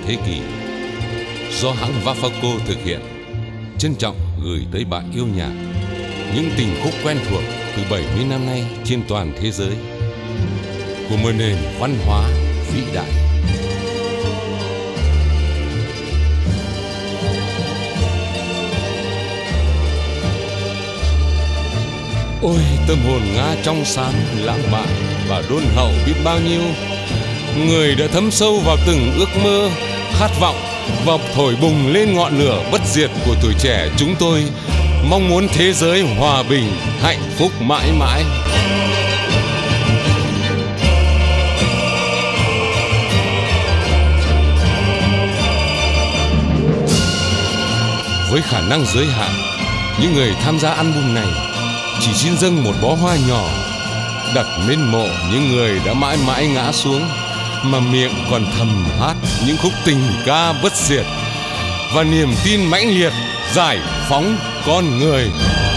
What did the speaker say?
thế kỷ do hãng Vafaco thực hiện, trân trọng gửi tới bạn yêu nhạc những tình khúc quen thuộc từ 70 năm nay trên toàn thế giới của một nền văn hóa vĩ đại. Ôi tâm hồn Nga trong sáng, lãng mạn và đôn hậu biết bao nhiêu. Người đã thấm sâu vào từng ước mơ, khát vọng và thổi bùng lên ngọn lửa bất diệt của tuổi trẻ chúng tôi, mong muốn thế giới hòa bình, hạnh phúc mãi mãi. Với khả năng giới hạn, những người tham gia album này chỉ xin dâng một bó hoa nhỏ, đặt bên mộ những người đã mãi mãi ngã xuống, mà miệng còn thầm hát những khúc tình ca bất diệt và niềm tin mãnh liệt giải phóng con người.